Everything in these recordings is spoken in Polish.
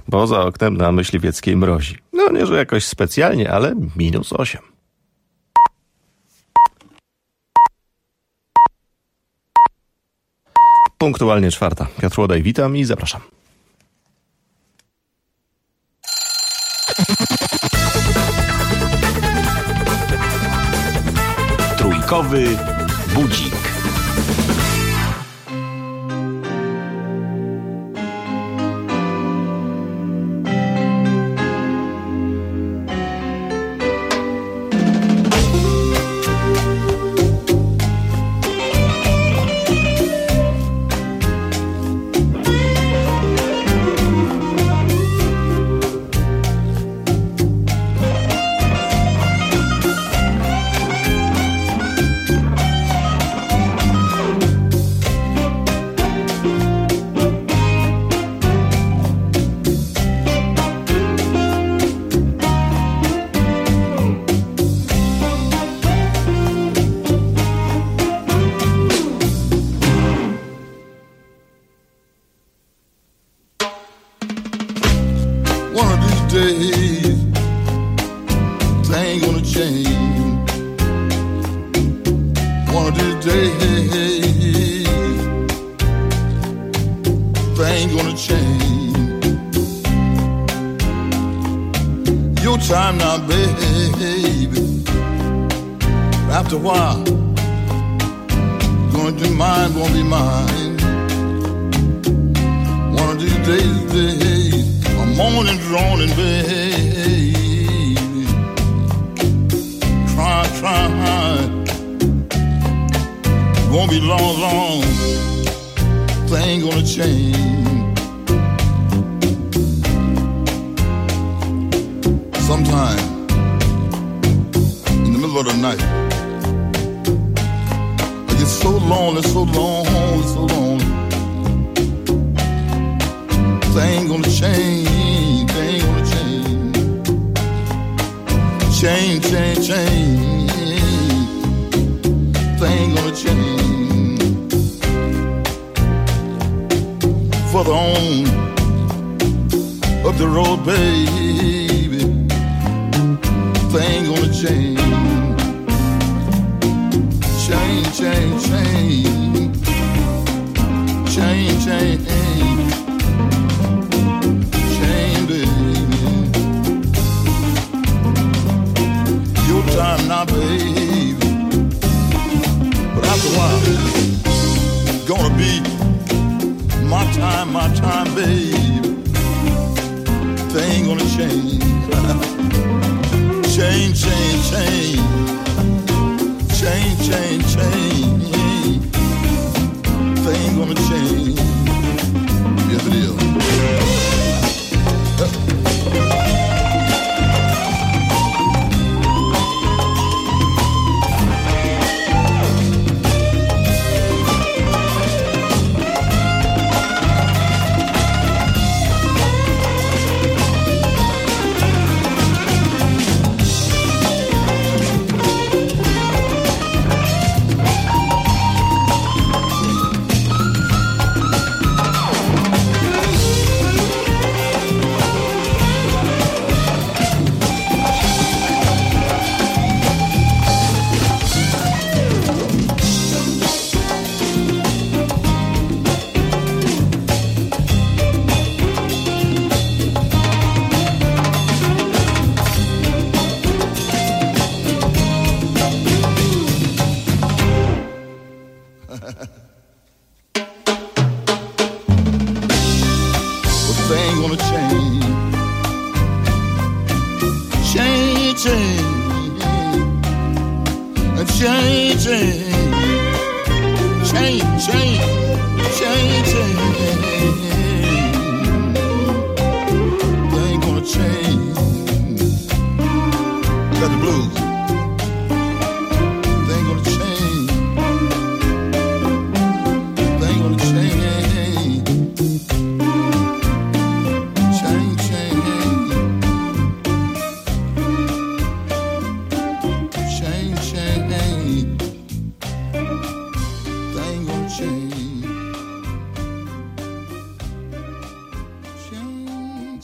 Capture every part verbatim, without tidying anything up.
bo za oknem na Myśliwieckiej mrozi. No nie, że jakoś specjalnie, ale minus osiem. Punktualnie czwarta. Piotr Łodaj, witam i zapraszam. Trójkowy budzik.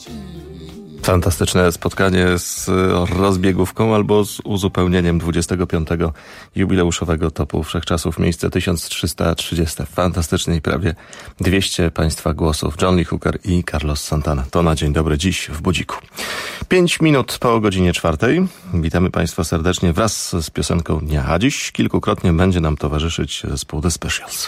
Fantastyczne spotkanie z rozbiegówką albo z uzupełnieniem dwudziestego piątego jubileuszowego topu wszechczasów. Miejsce tysiąc trzysta trzydzieści. Fantastycznie i prawie dwieście Państwa głosów. John Lee Hooker i Carlos Santana. To na dzień dobry dziś w Budziku. Pięć minut po godzinie czwartej. Witamy Państwa serdecznie wraz z piosenką dnia. A dziś kilkukrotnie będzie nam towarzyszyć zespół The Specials.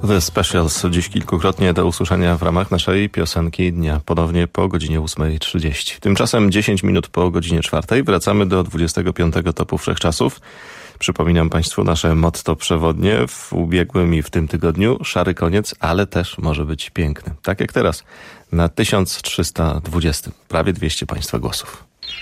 The Specials dziś kilkukrotnie do usłyszenia w ramach naszej piosenki dnia, ponownie po godzinie ósmej trzydzieści. Tymczasem dziesięć minut po godzinie czwartej wracamy do dwudziestego piątego topu wszechczasów. Przypominam Państwu nasze motto przewodnie w ubiegłym i w tym tygodniu. Szary koniec, ale też może być piękny. Tak jak teraz na tysiąc trzysta dwudziestym. Prawie dwieście Państwa głosów.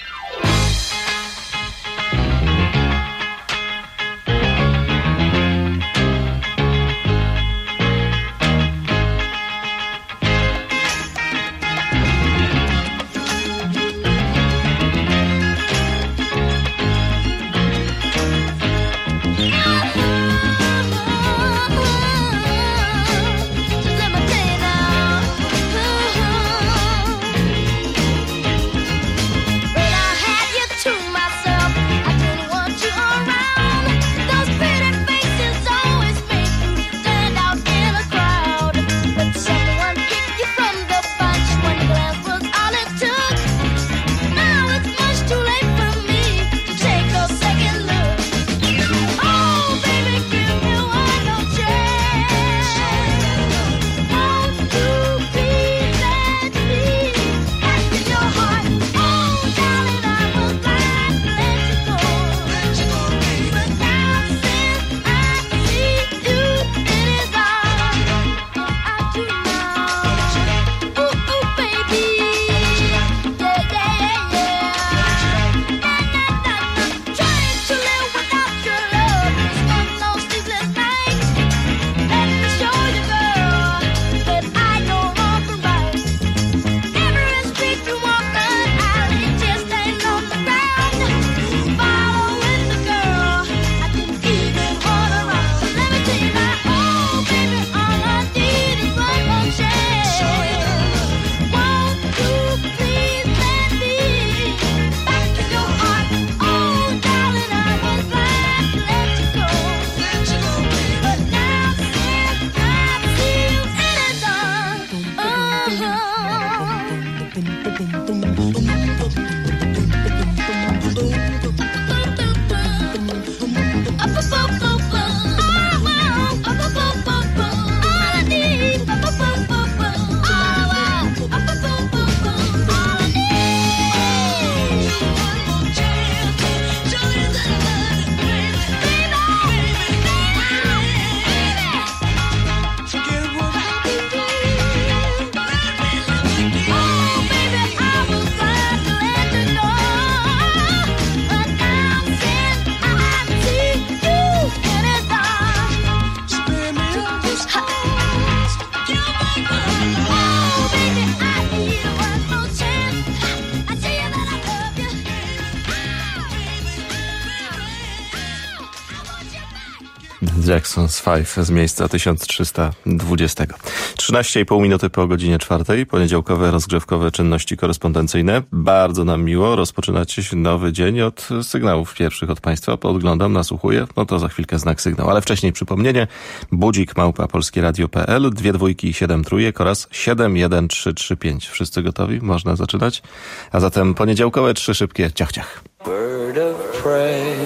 Jackson's Five z miejsca tysiąc trzysta dwudziestego. trzynaście i pół minuty po godzinie czwartej, poniedziałkowe rozgrzewkowe czynności korespondencyjne. Bardzo nam miło rozpoczynać nowy dzień od sygnałów pierwszych od Państwa. Podglądam, nasłuchuję, no to za chwilkę znak sygnał. Ale wcześniej przypomnienie, budzik małpa polskieradio kropka pe el, dwie dwójki, siedem trójek oraz siedem jeden trzy trzy pięć. Wszyscy gotowi? Można zaczynać? A zatem poniedziałkowe trzy szybkie ciach ciach. Bird of prey,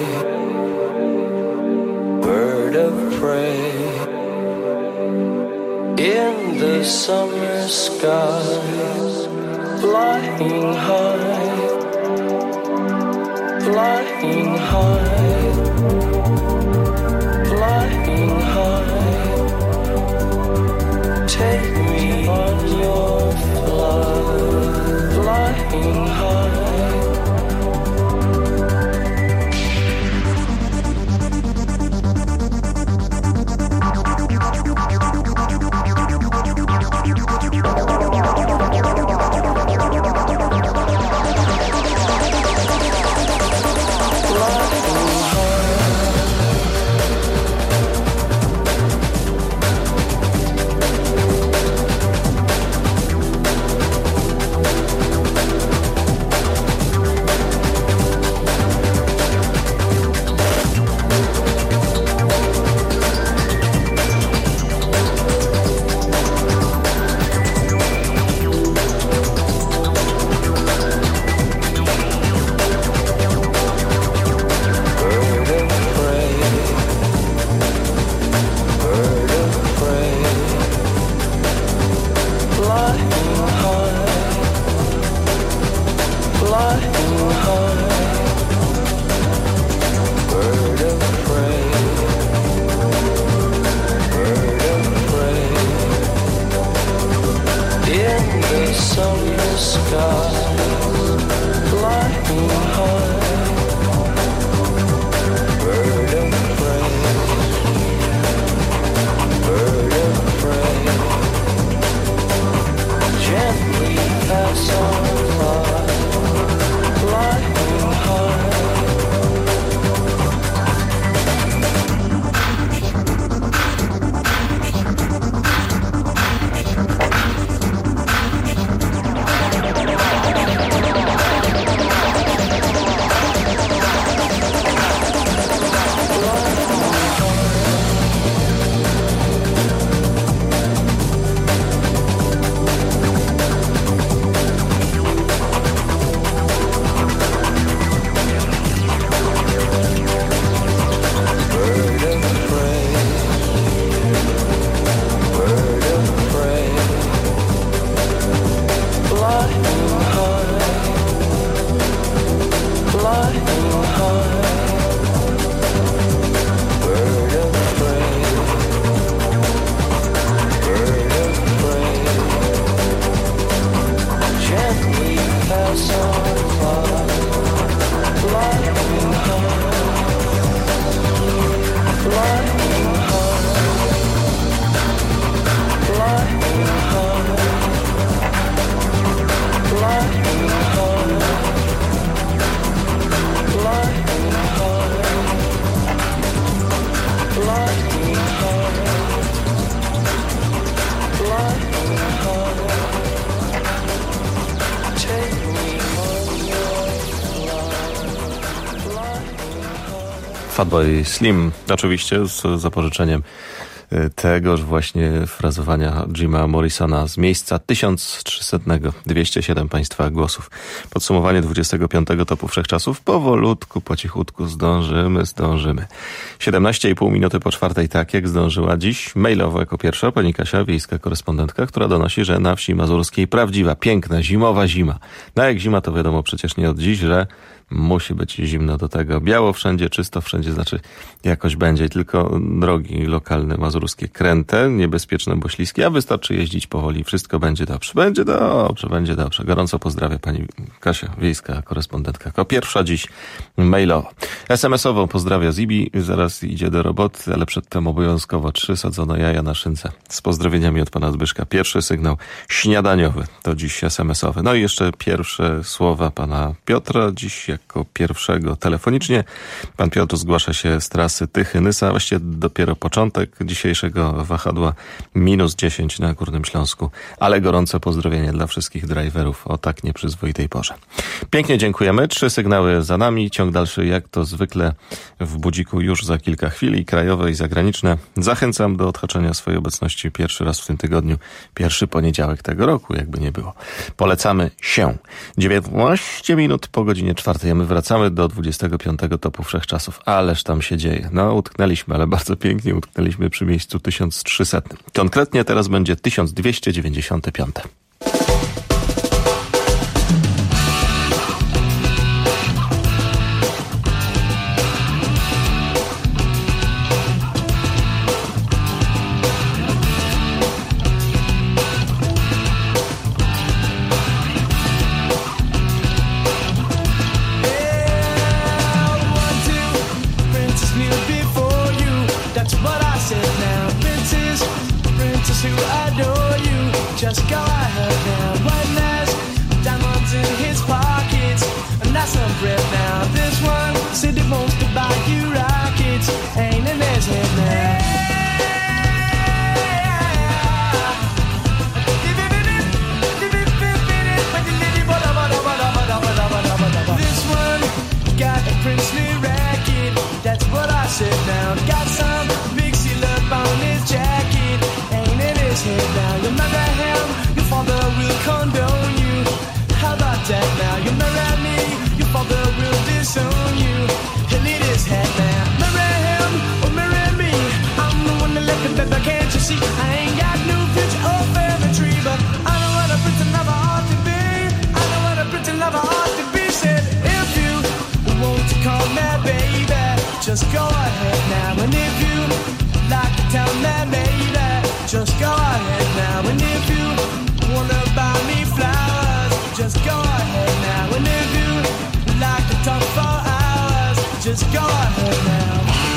bird of prey, in the summer sky, flying high, flying high, flying high, take me on your flight, flying high. Flying high. Fatboy Slim, oczywiście z zapożyczeniem tegoż właśnie frazowania Jima Morrisona z miejsca tysiąc trzysta. dwieście siedem Państwa głosów. Podsumowanie dwudziestego piątego topu wszechczasów. Powolutku, po cichutku zdążymy, zdążymy. siedemnaście i pół minuty po czwartej, tak jak zdążyła dziś mailowo jako pierwsza pani Kasia, wiejska korespondentka, która donosi, że na wsi mazurskiej prawdziwa, piękna, zimowa zima. No jak zima, to wiadomo przecież nie od dziś, że musi być zimno do tego. Biało wszędzie, czysto wszędzie, znaczy jakoś będzie. Tylko drogi lokalne, mazurskie, kręte, niebezpieczne, bo śliskie, a wystarczy jeździć powoli. Wszystko będzie dobrze. Będzie dobrze, będzie dobrze. Gorąco pozdrawiam pani Kasia, wiejska korespondentka. Jako pierwsza dziś mailowo. es em esowo pozdrawia Zibi. Zaraz idzie do roboty, ale przedtem obowiązkowo trzy sadzono jaja na szynce. Z pozdrowieniami od pana Zbyszka. Pierwszy sygnał śniadaniowy. To dziś es em esowy. No i jeszcze pierwsze słowa pana Piotra. Dziś jako pierwszego telefonicznie. Pan Piotr zgłasza się z trasy Tychy-Nysa. Właściwie dopiero początek dzisiejszego wahadła. minus dziesięć na Górnym Śląsku. Ale gorące pozdrowienie dla wszystkich driverów o tak nieprzyzwoitej porze. Pięknie dziękujemy. Trzy sygnały za nami. Ciąg dalszy jak to zwykle w Budziku już za kilka chwil. I krajowe i zagraniczne. Zachęcam do odhaczenia swojej obecności pierwszy raz w tym tygodniu. Pierwszy poniedziałek tego roku, jakby nie było. Polecamy się. dziewiętnaście minut po godzinie czwartej. A my wracamy do dwudziestego piątego topu wszechczasów. Ależ tam się dzieje. No, utknęliśmy, ale bardzo pięknie utknęliśmy przy miejscu tysiąc trzysta. Konkretnie teraz będzie tysiąc dwieście dziewięćdziesiąte piąte. Just go ahead now. One last diamonds in his pockets, and that's some bread now. This one said he wants to buy you rockets, ain't in his head now. This one got a princely racket, that's what I said now. Got some big seal up on his jacket, ain't in his head now. You'll marry him, your father will condone you. How about that now? You marry me, your father will disown you. He'll eat his head now. Marry him or marry me, I'm the one that left him, baby, can't you see? I ain't got no future or family tree, but I know what a pretty lover ought to be. I know what a pretty lover ought to be. Said if you want to call me baby, just go ahead now. And if you like to tell me baby, just go ahead now. And if you wanna buy me flowers, just go ahead now. And if you like to talk for hours, just go ahead now.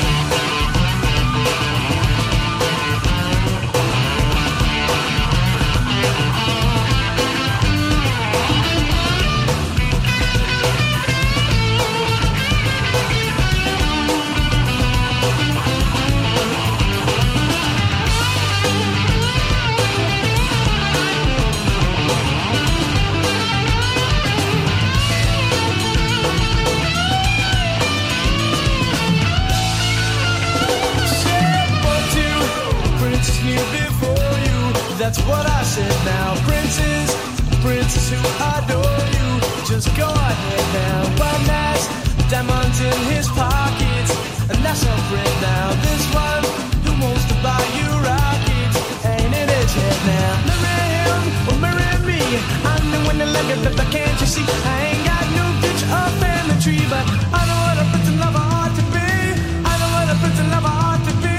That's what I said now. Princes, princes who adore you, just go ahead now. One has diamonds in his pockets, and that's some bread now. This one who wants to buy you rockets, ain't in his head now. Marry him or marry me, I'm the one that left it, but can't you see? I ain't got no future or family tree, but I know what a pretty lover ought to be. I know what a pretty lover ought to be.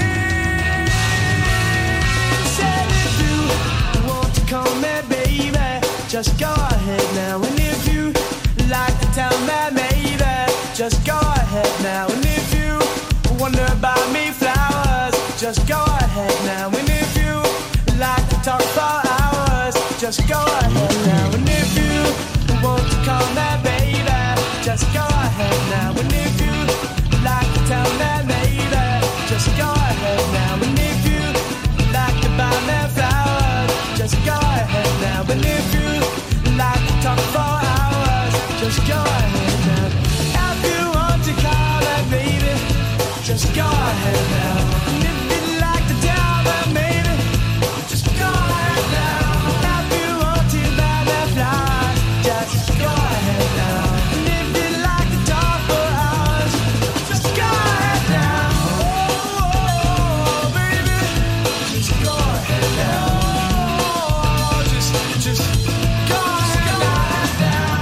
Said if you want to call me baby, just go ahead now. And if you like to tell me maybe, just go ahead now. And if you wanna buy me flowers, just go ahead now. And if you like to talk for hours, just go ahead now. And if you want to call me baby, just go ahead now. And if you like to tell me maybe, just go ahead now. And if you like to buy me flowers, just go ahead now. And if you like to talk for hours, just go ahead now. If you want to call me baby, go ahead now. And if you'd like to tell them, maybe, just go ahead now. If you want to buy their flowers, just go ahead now. And if you'd like to talk for hours, just go ahead now. Oh, oh, baby, just go ahead now. Oh, just, just go ahead now.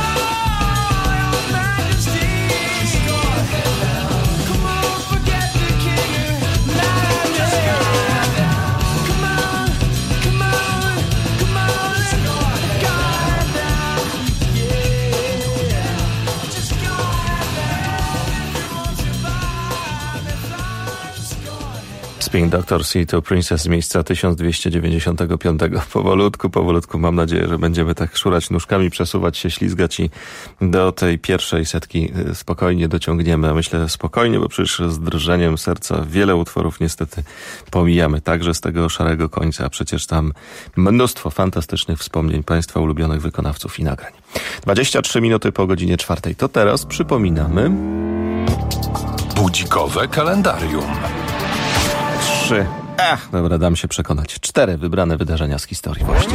Oh, your Majesty, just go ahead now. Come on, forget the king and land. Just go ahead now. Come on, come on, come on, just go ahead now. Yeah, just go ahead now. If you want to buy the flowers, just go ahead. Spin Doctor C to Princess z miejsca tysiąc dwieście dziewięćdziesiątego piątego. Powolutku, powolutku mam nadzieję, że będziemy tak szurać nóżkami, przesuwać się, ślizgać i do tej pierwszej setki spokojnie dociągniemy. A myślę spokojnie, bo przecież z drżeniem serca wiele utworów niestety pomijamy. Także z tego szarego końca. Przecież tam mnóstwo fantastycznych wspomnień Państwa ulubionych wykonawców i nagrań. dwadzieścia trzy minuty po godzinie czwartej. To teraz przypominamy... Budzikowe kalendarium. Trzy. Ach, dobra, dam się przekonać. Cztery wybrane wydarzenia z historii właśnie.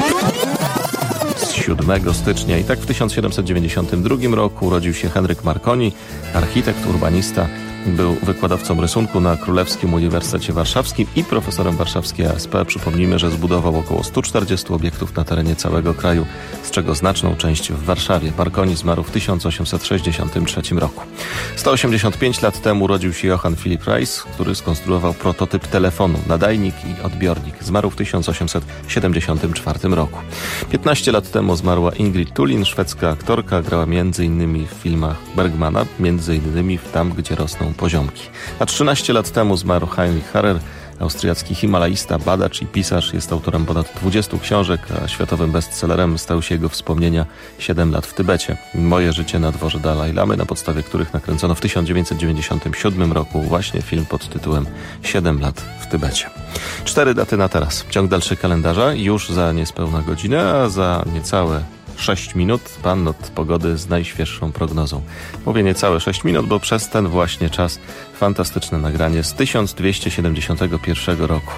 Z siódmego stycznia i tak w tysiąc siedemset dziewięćdziesiątym drugim roku urodził się Henryk Marconi, architekt, urbanista. Był wykładowcą rysunku na Królewskim Uniwersytecie Warszawskim i profesorem warszawskiej A S P. Przypomnijmy, że zbudował około stu czterdziestu obiektów na terenie całego kraju, z czego znaczną część w Warszawie. Marconi zmarł w tysiąc osiemset sześćdziesiątym trzecim roku. sto osiemdziesiąt pięć lat temu urodził się Johann Philipp Reis, który skonstruował prototyp telefonu, nadajnik i odbiornik. Zmarł w tysiąc osiemset siedemdziesiątym czwartym roku. piętnaście lat temu zmarła Ingrid Tullin, szwedzka aktorka, grała między innymi w filmach Bergmana, między innymi w Tam, gdzie rosną poziomki. A trzynaście lat temu zmarł Heinrich Harrer, austriacki himalaista, badacz i pisarz. Jest autorem ponad dwudziestu książek, a światowym bestsellerem stał się jego wspomnienia siedem lat w Tybecie. Moje życie na dworze Dalaj Lamy, na podstawie których nakręcono w tysiąc dziewięćset dziewięćdziesiątym siódmym roku właśnie film pod tytułem siedem lat w Tybecie. Cztery daty na teraz. Ciąg dalszy kalendarza już za niespełna godzinę, a za niecałe sześć minut pan od pogody z najświeższą prognozą. Mówię niecałe sześć minut, bo przez ten właśnie czas fantastyczne nagranie z tysiąc dwieście siedemdziesiątego pierwszego roku.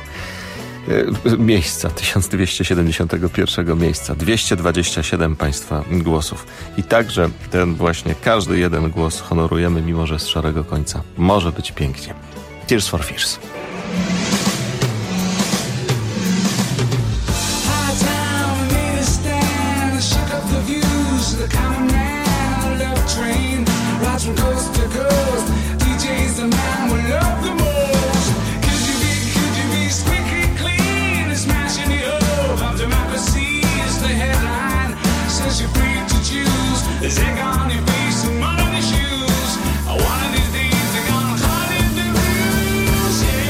E, miejsca, tysiąc dwieście siedemdziesiątego pierwszego miejsca. dwieście dwadzieścia siedem państwa głosów. I także ten właśnie każdy jeden głos honorujemy, mimo że z szarego końca. Może być pięknie. Tears for Fears. The common man on a love train rides from coast to coast. D J's the man we love the most. Could you be, could you be squeaky clean and smashing the hope of democracy is the headline. Says you're free to choose. There's egg on your face and mud on your shoes. One of these days they're gonna hide in the blues, yeah.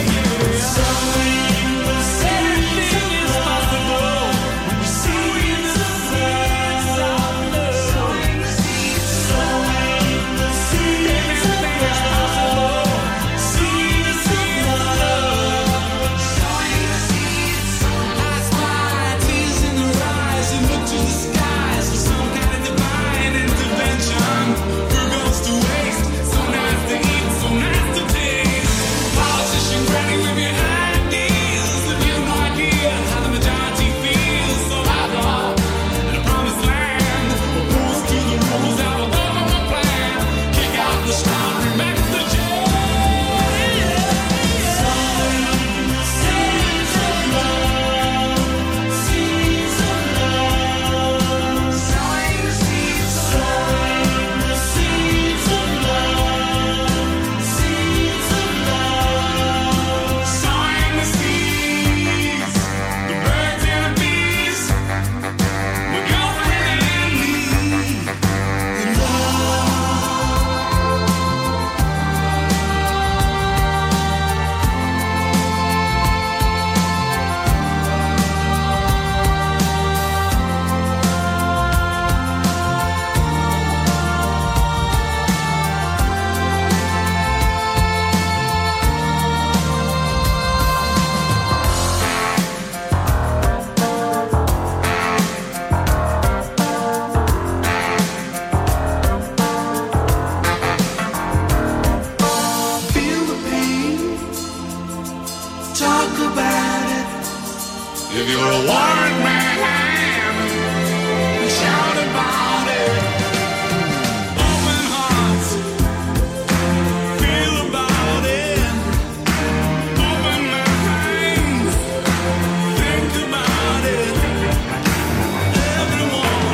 talk about it. If you're a warrant man, shout about it. Open hearts, feel about it. Open minds, think about it. Everyone,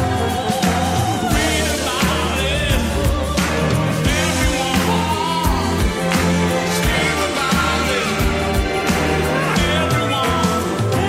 read about it. Everyone, scream about it. Everyone,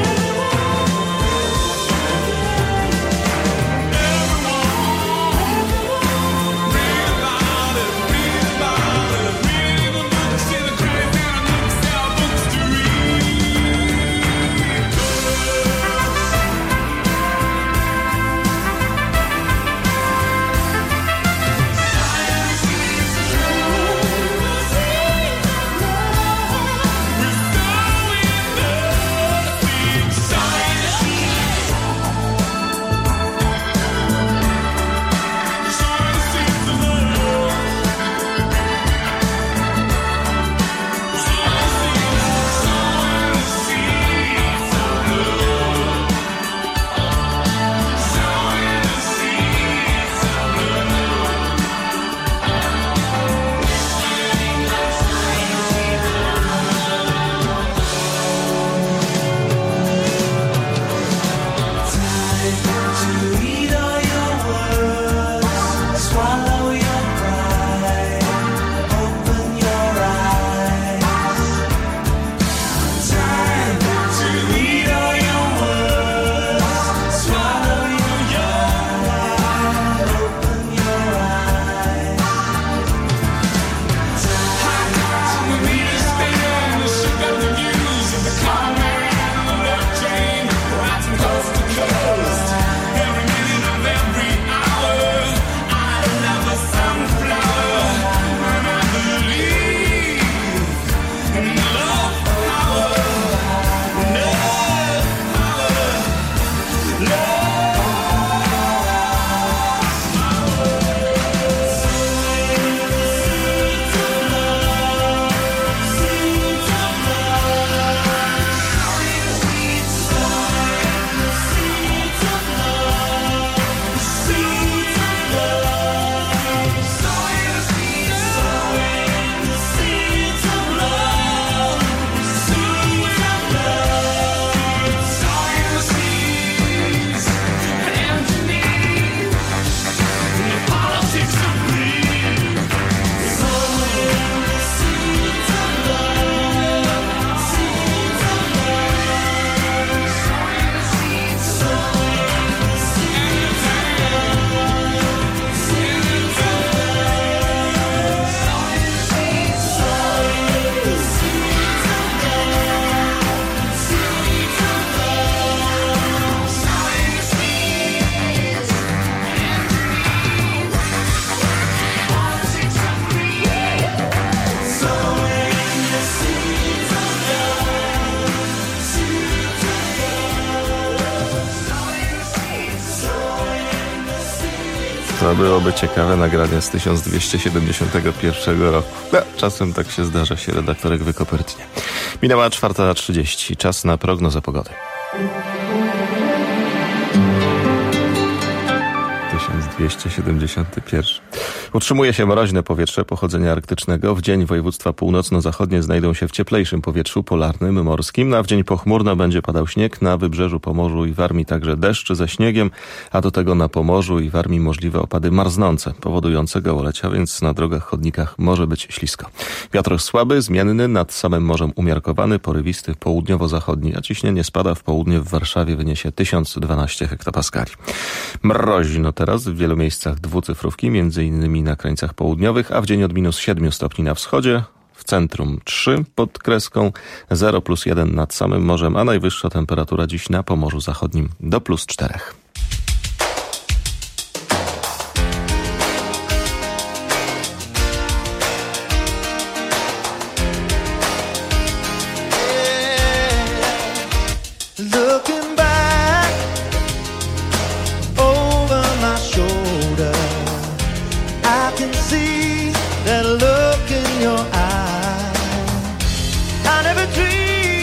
To byłoby ciekawe nagranie z tysiąc dwieście siedemdziesiątego pierwszego roku. No, czasem tak się zdarza, się redaktorek wykopertnie. Minęła czwarta trzydzieści. Czas na prognozę pogody. tysiąc dwieście siedemdziesiąty pierwszy. Utrzymuje się mroźne powietrze pochodzenia arktycznego. W dzień województwa północno-zachodnie znajdą się w cieplejszym powietrzu polarnym, morskim. A w dzień pochmurno będzie padał śnieg. Na wybrzeżu Pomorzu i Warmii także deszcz ze śniegiem, a do tego na Pomorzu i Warmii możliwe opady marznące, powodujące gołolecia, więc na drogach, chodnikach może być ślisko. Wiatr słaby, zmienny, nad samym morzem umiarkowany, porywisty, południowo-zachodni, a ciśnienie spada w południe w Warszawie wyniesie tysiąc dwanaście hektopaskali. Mroźno teraz w wielu miejscach dwucyfrówki, między innymi na krańcach południowych, a w dzień od minus siedmiu stopni na wschodzie, w centrum trzy pod kreską, zero plus jeden nad samym morzem, a najwyższa temperatura dziś na Pomorzu Zachodnim do plus czterech. That look in your eye, I never dreamed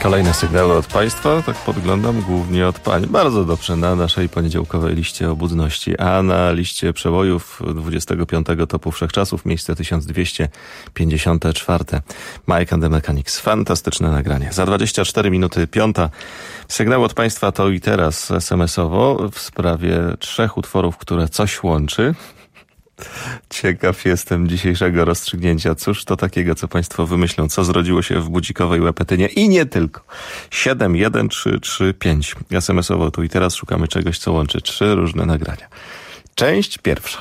Kolejne sygnały od Państwa, tak podglądam, głównie od Pań. Bardzo dobrze na naszej poniedziałkowej liście obudności, a na liście przebojów dwudziestego piątego topu wszechczasów miejsce tysiąc dwieście pięćdziesiąte czwarte. Mike and the Mechanics. Fantastyczne nagranie. Za dwadzieścia cztery minuty piąta. Sygnał od Państwa to i teraz es em esowo w sprawie trzech utworów, które coś łączy. Ciekaw jestem dzisiejszego rozstrzygnięcia. Cóż to takiego, co Państwo wymyślą? Co zrodziło się w budzikowej Łepetynie? I nie tylko. siedem jeden trzy trzy pięć. es em esowo tu i teraz szukamy czegoś, co łączy trzy różne nagrania. Część pierwsza.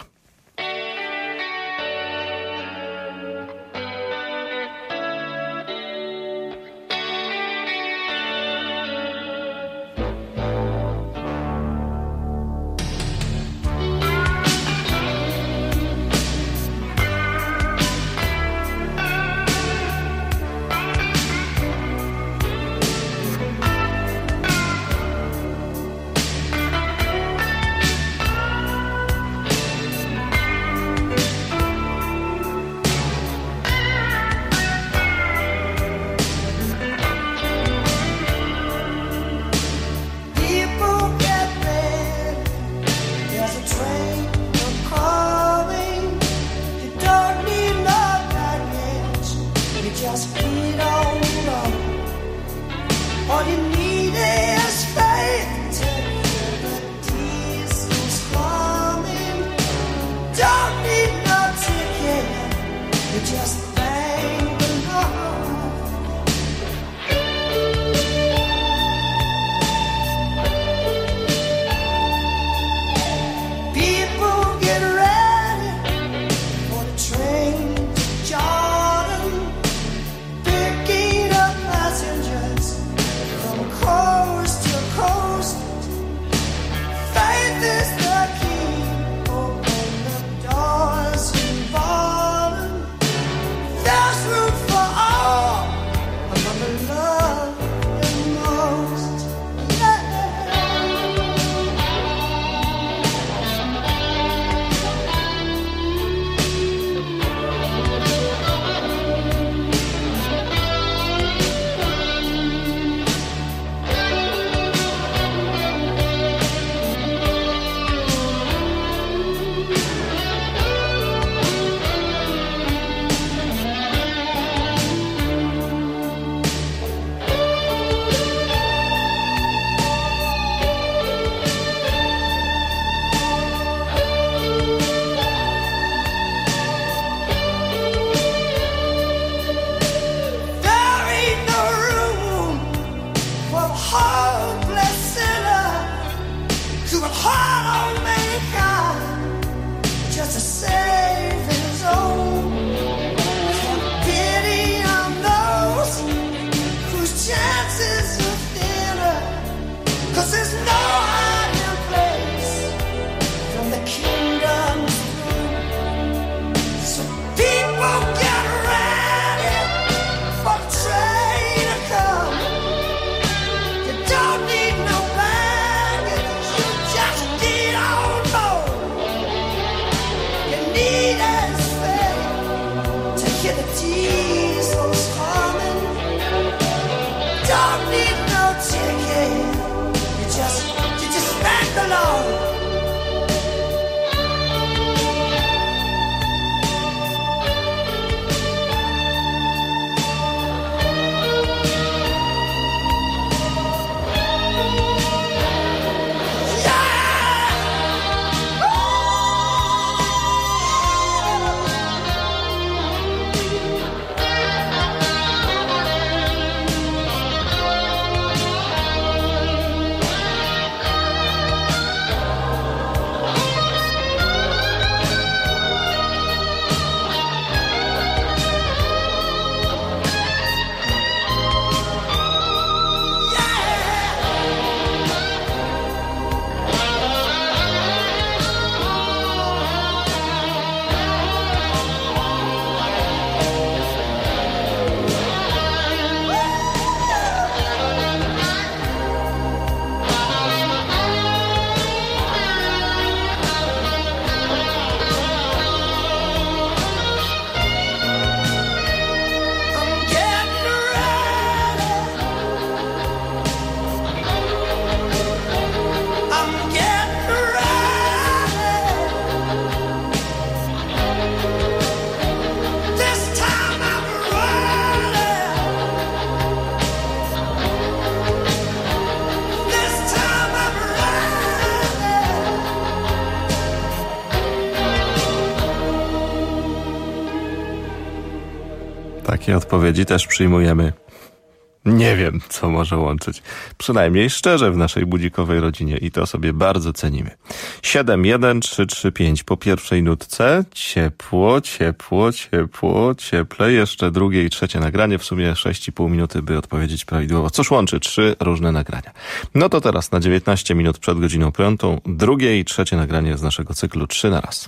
odpowiedzi też przyjmujemy. Nie wiem, co może łączyć. Przynajmniej szczerze w naszej budzikowej rodzinie i to sobie bardzo cenimy. siedem jeden trzy trzy pięć po pierwszej nutce. Ciepło, ciepło, ciepło, cieple. Jeszcze drugie i trzecie nagranie. W sumie sześć i pół minuty, by odpowiedzieć prawidłowo. Cóż łączy trzy różne nagrania. No to teraz na dziewiętnaście minut przed godziną piątą. Drugie i trzecie nagranie z naszego cyklu Trzy na raz.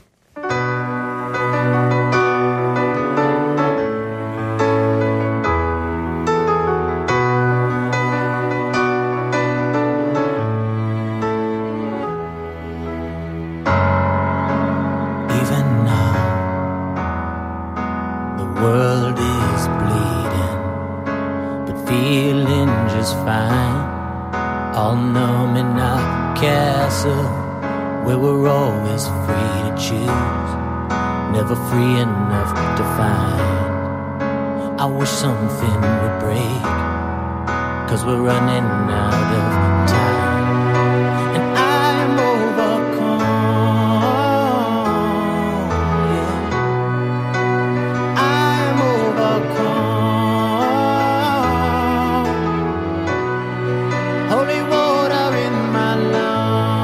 Where we're always free to choose, never free enough to find. I wish something would break, 'cause we're running out of time. And I'm overcome, yeah. I'm overcome. Holy water in my lungs.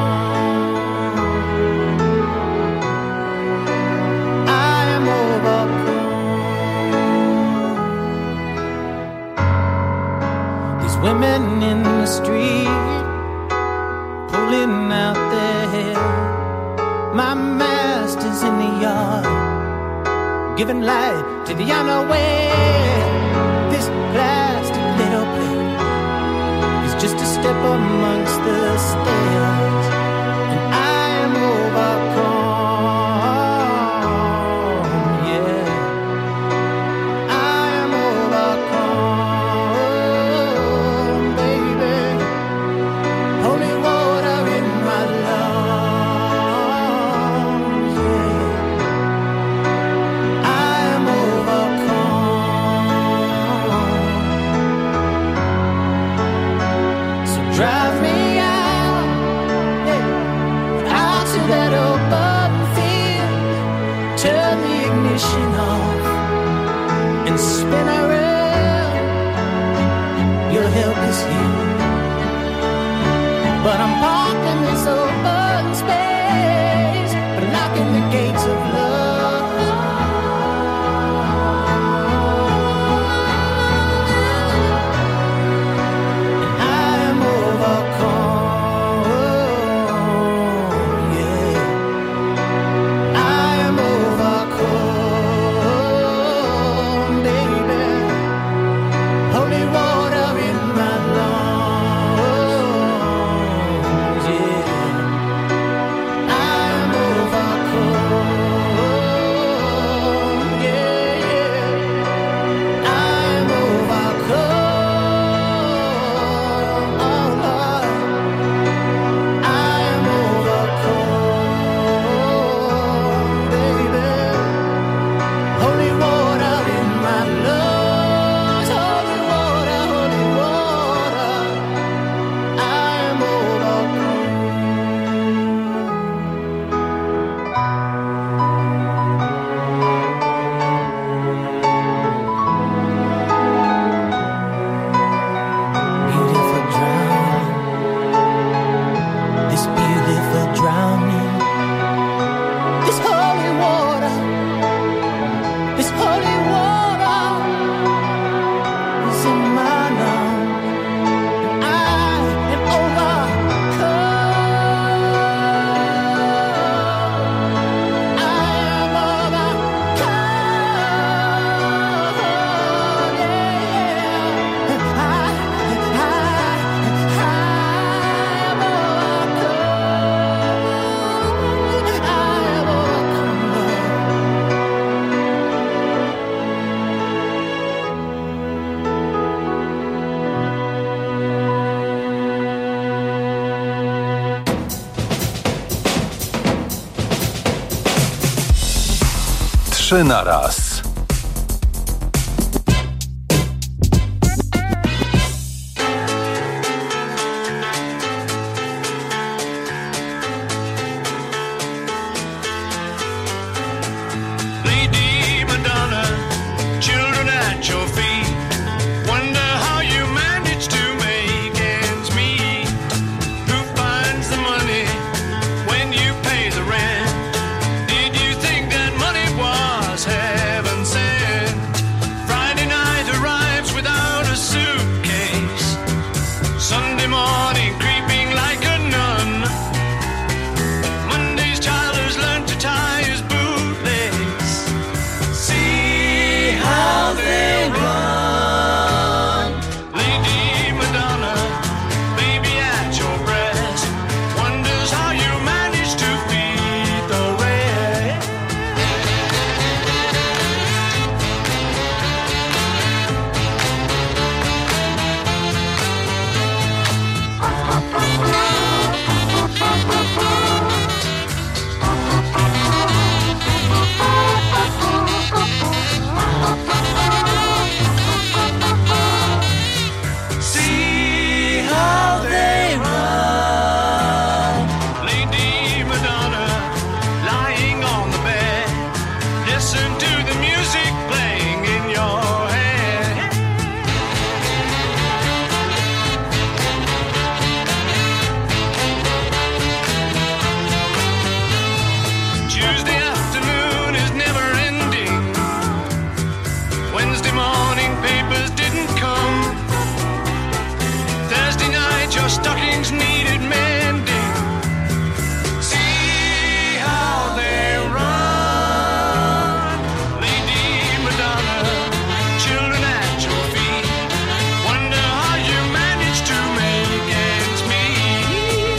Women in the street pulling out their hair. My master's in the yard giving light to the unaware. This plastic little plate is just a step amongst the stairs, and I am overcome. But I'm parked in this open space, blocking the gates of love. And I am overcome, yeah. I am overcome, baby. Holy water in my lungs. Trzy na raz. Lady Madonna, children at your feet. things needed mending. See how they run, Lady Madonna, children at your feet. Wonder how you managed to make ends meet.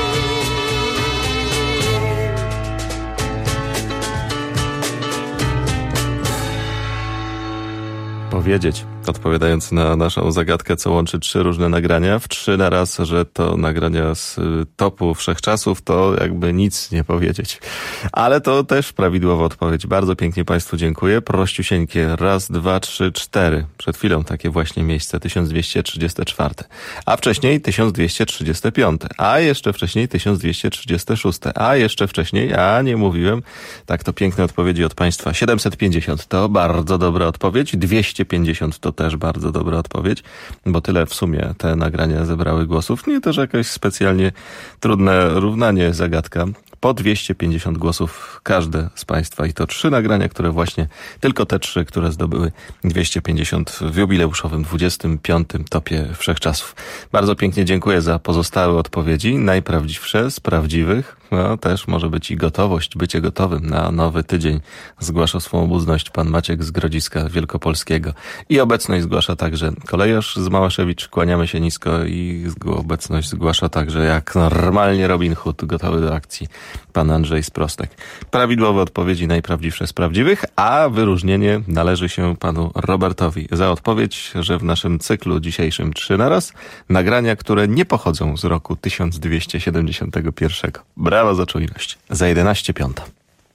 Powiedzieć, odpowiadając na naszą zagadkę, co łączy trzy różne nagrania, w trzy na raz, że to nagrania z topu wszechczasów, to jakby nic nie powiedzieć. Ale to też prawidłowa odpowiedź. Bardzo pięknie Państwu dziękuję. Prościusieńkie. Raz, dwa, trzy, cztery. Przed chwilą takie właśnie miejsce. tysiąc dwieście trzydzieste czwarte. A wcześniej tysiąc dwieście trzydzieste piąte. A jeszcze wcześniej tysiąc dwieście trzydzieste szóste. A jeszcze wcześniej, a nie mówiłem. Tak, to piękne odpowiedzi od Państwa. siedemset pięćdziesiąt to bardzo dobra odpowiedź. dwieście pięćdziesiąt to też bardzo dobra odpowiedź, bo tyle w sumie te nagrania zebrały głosów. Nie też jakieś specjalnie trudne równanie, zagadka. Po dwieście pięćdziesiąt głosów każde z Państwa i to trzy nagrania, które właśnie, tylko te trzy, które zdobyły dwieście pięćdziesiąt w jubileuszowym dwudziestym piątym topie wszechczasów. Bardzo pięknie dziękuję za pozostałe odpowiedzi, najprawdziwsze z prawdziwych. No, też może być i gotowość, bycie gotowym na nowy tydzień. Zgłasza swą obecność pan Maciek z Grodziska Wielkopolskiego. I obecność zgłasza także kolejarz z Małaszewicz. Kłaniamy się nisko i obecność zgłasza także jak normalnie Robin Hood, gotowy do akcji, pan Andrzej z Prostek. Prawidłowe odpowiedzi najprawdziwsze z prawdziwych, a wyróżnienie należy się panu Robertowi za odpowiedź, że w naszym cyklu dzisiejszym trzy na raz nagrania, które nie pochodzą z roku tysiąc dwieście siedemdziesiątego pierwszego. Brawo za czujność. Za jedenaście piąta.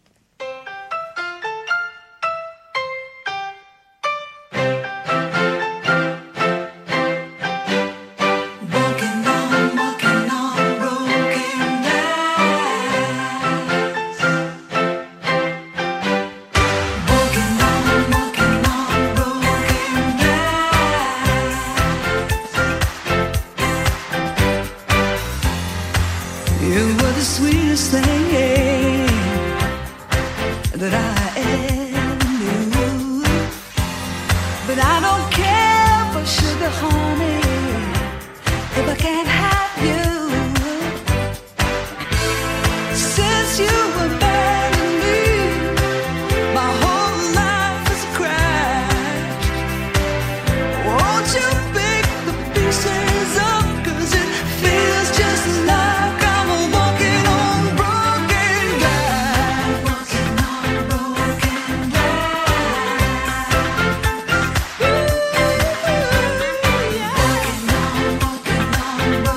You were the sweetest thing that I ever knew. But I don't care for sugar, honey, if I can't have you. Since you were bad to me, my whole life is a crash. Won't you pick the pieces up, 'cause it feels just like broken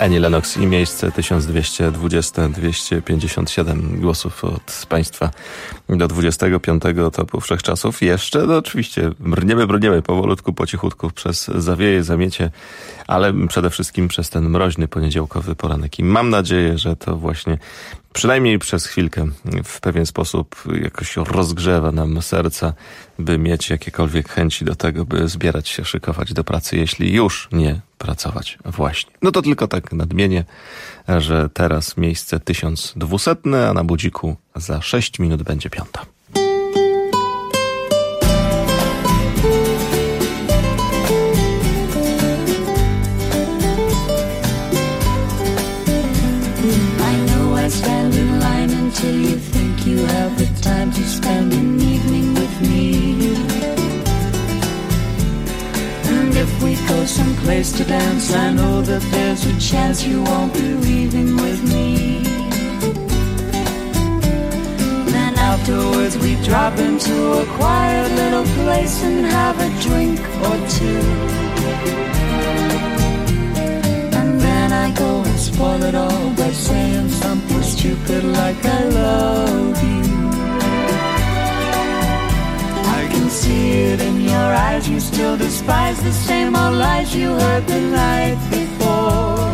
Annie Lennox i miejsce tysiąc dwieście dwadzieścia, dwieście pięćdziesiąt siedem głosów od Państwa do dwudziestego piątego topu wszechczasów. Jeszcze, no oczywiście, brniemy, brniemy powolutku, po cichutku przez zawieje, zamiecie, ale przede wszystkim przez ten mroźny poniedziałkowy poranek. I mam nadzieję, że to właśnie przynajmniej przez chwilkę w pewien sposób jakoś rozgrzewa nam serca, by mieć jakiekolwiek chęci do tego, by zbierać się, szykować do pracy, jeśli już nie pracować właśnie. No to tylko tak nadmienię, że teraz miejsce tysiąc dwieście, a na budziku za sześć minut będzie piąta. Stand in line until you think you have the time to spend an evening with me. And if we go someplace to dance, I know that there's a chance you won't be leaving with me. Then afterwards we drop into a quiet little place and have a drink or two. I go and spoil it all by saying something stupid like I love you. I can see it in your eyes, you still despise the same old lies you heard the night before.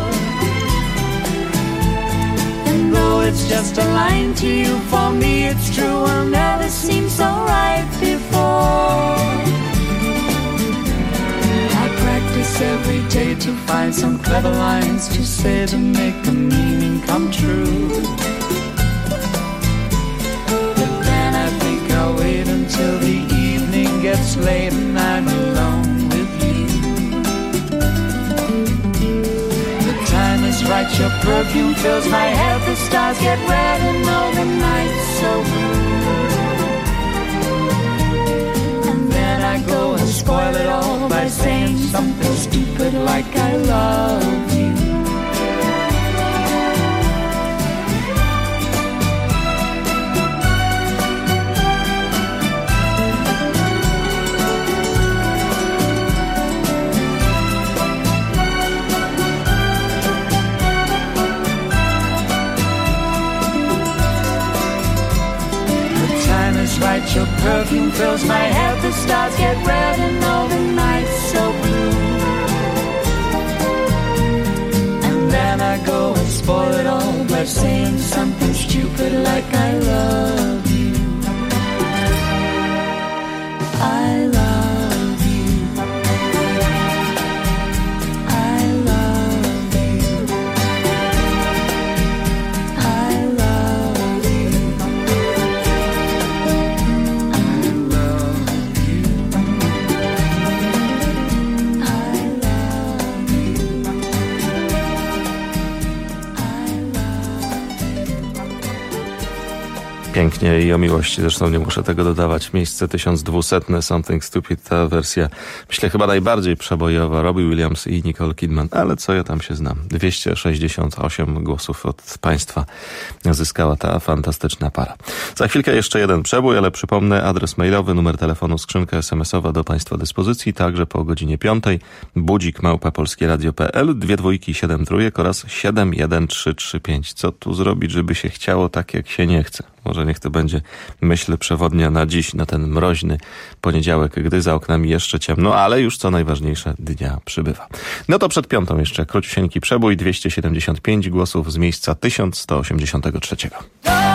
And though it's just a line to you, for me it's true, will never seem so right before. Every day to find some clever lines to say to make the meaning come true. But then I think I'll wait until the evening gets late and I'm alone with you. The time is right, your perfume fills my head, the stars get red and all the night's so blue. I go and spoil it all by saying something stupid like I love you. Right, your perfume fills my head, the stars get red and all the night's so blue. And then I go and spoil it all by saying something stupid like I love you. I love you. I love you. I love you. Pięknie i o miłości, zresztą nie muszę tego dodawać. Miejsce tysiąc dwieście, Something Stupid, ta wersja, myślę, chyba najbardziej przebojowa, Robbie Williams i Nicole Kidman, ale co ja tam się znam. dwieście sześćdziesiąt osiem głosów od Państwa zyskała ta fantastyczna para. Za chwilkę jeszcze jeden przebój, ale przypomnę, adres mailowy, numer telefonu, skrzynka es em esowa do Państwa dyspozycji, także po godzinie piątej, budzik małpa polskieradio kropka pe el, dwie dwójki, siedem trójek oraz siedem jeden trzy trzy pięć. Co tu zrobić, żeby się chciało tak, jak się nie chce? Może niech to będzie myśl przewodnia na dziś, na ten mroźny poniedziałek, gdy za oknami jeszcze ciemno, ale już co najważniejsze, dnia przybywa. No to przed piątą jeszcze króciusieńki przebój, dwieście siedemdziesiąt pięć głosów z miejsca tysiąc sto osiemdziesiątego trzeciego.